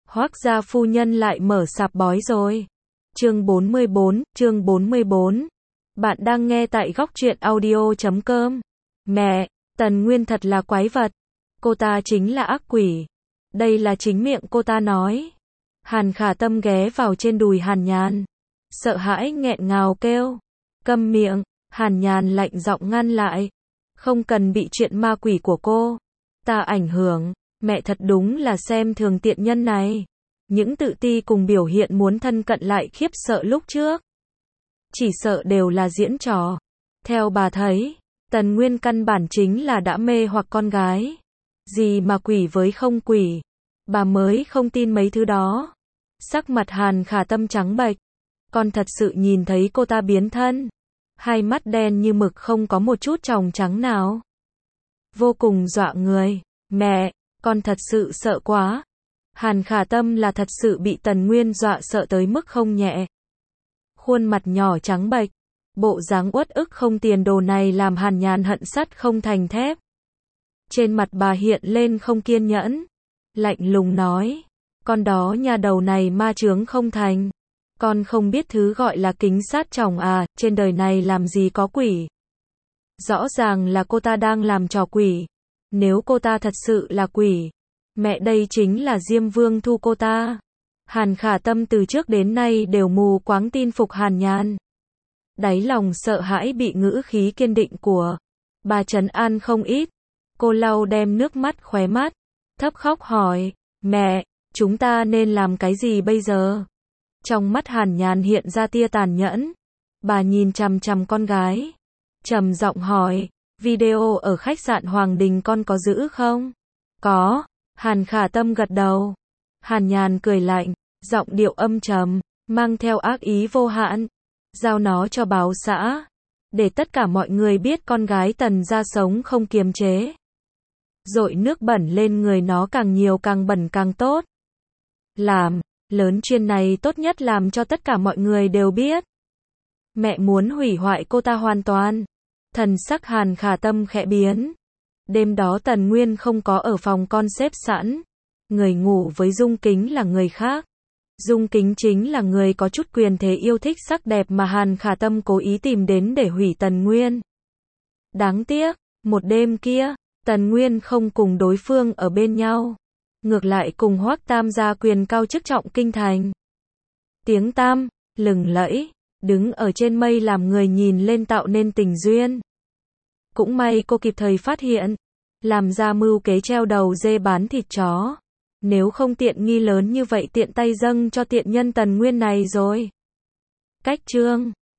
Hoác gia phu nhân lại mở sạp bói rồi. Chương 44. Bạn đang nghe tại góc truyện audio.com. Mẹ, Tần Nguyên thật là quái vật. Cô ta chính là ác quỷ. Đây là chính miệng cô ta nói. Hàn Khả Tâm ghé vào trên đùi Hàn Nhàn. Sợ hãi nghẹn ngào kêu. Câm miệng, Hàn Nhàn lạnh giọng ngăn lại. Không cần bị chuyện ma quỷ của cô ta ảnh hưởng. Mẹ thật đúng là xem thường tiện nhân này. Những tự ti cùng biểu hiện muốn thân cận lại khiếp sợ lúc trước. Chỉ sợ đều là diễn trò. Theo bà thấy, Tần Nguyên căn bản chính là đã mê hoặc con gái. Gì mà quỷ với không quỷ. Bà mới không tin mấy thứ đó. Sắc mặt Hàn Khả Tâm trắng bệch. Con thật sự nhìn thấy cô ta biến thân. Hai mắt đen như mực không có một chút tròng trắng nào. Vô cùng dọa người. Mẹ, con thật sự sợ quá. Hàn Khả Tâm là thật sự bị Tần Nguyên dọa sợ tới mức không nhẹ. Khuôn mặt nhỏ trắng bệch, bộ dáng uất ức không tiền đồ này làm Hàn Nhàn hận sắt không thành thép. Trên mặt bà hiện lên không kiên nhẫn, lạnh lùng nói, con đó nhà đầu này ma chướng không thành. Con không biết thứ gọi là kính sát chồng à, trên đời này làm gì có quỷ. Rõ ràng là cô ta đang làm trò quỷ. Nếu cô ta thật sự là quỷ, mẹ đây chính là Diêm Vương thu cô ta. Hàn Khả Tâm từ trước đến nay đều mù quáng tin phục Hàn Nhàn. Đáy lòng sợ hãi bị ngữ khí kiên định của bà trấn an không ít. Cô lau đem nước mắt khóe mắt, thấp khóc hỏi, mẹ, chúng ta nên làm cái gì bây giờ? Trong mắt Hàn Nhàn hiện ra tia tàn nhẫn. Bà nhìn chằm chằm con gái, trầm giọng hỏi, video ở khách sạn Hoàng Đình con có giữ không? Có. Hàn Khả Tâm gật đầu. Hàn Nhàn cười lạnh, giọng điệu âm trầm, mang theo ác ý vô hạn. Giao nó cho báo xã, để tất cả mọi người biết con gái Tần gia sống không kiềm chế. Dội nước bẩn lên người nó càng nhiều càng bẩn càng tốt. Làm lớn chuyện này tốt nhất làm cho tất cả mọi người đều biết. Mẹ muốn hủy hoại cô ta hoàn toàn. Thần sắc Hàn Khả Tâm khẽ biến. Đêm đó Tần Nguyên không có ở phòng con xếp sẵn. Người ngủ với Dung Kính là người khác. Dung Kính chính là người có chút quyền thế yêu thích sắc đẹp mà Hàn Khả Tâm cố ý tìm đến để hủy Tần Nguyên. Đáng tiếc, một đêm kia, Tần Nguyên không cùng đối phương ở bên nhau. Ngược lại cùng Hoác Tam gia quyền cao chức trọng kinh thành. Tiếng tam, lừng lẫy, đứng ở trên mây làm người nhìn lên tạo nên tình duyên. Cũng may cô kịp thời phát hiện, làm ra mưu kế treo đầu dê bán thịt chó. Nếu không tiện nghi lớn như vậy tiện tay dâng cho tiện nhân Tần Nguyên này rồi. Cách chương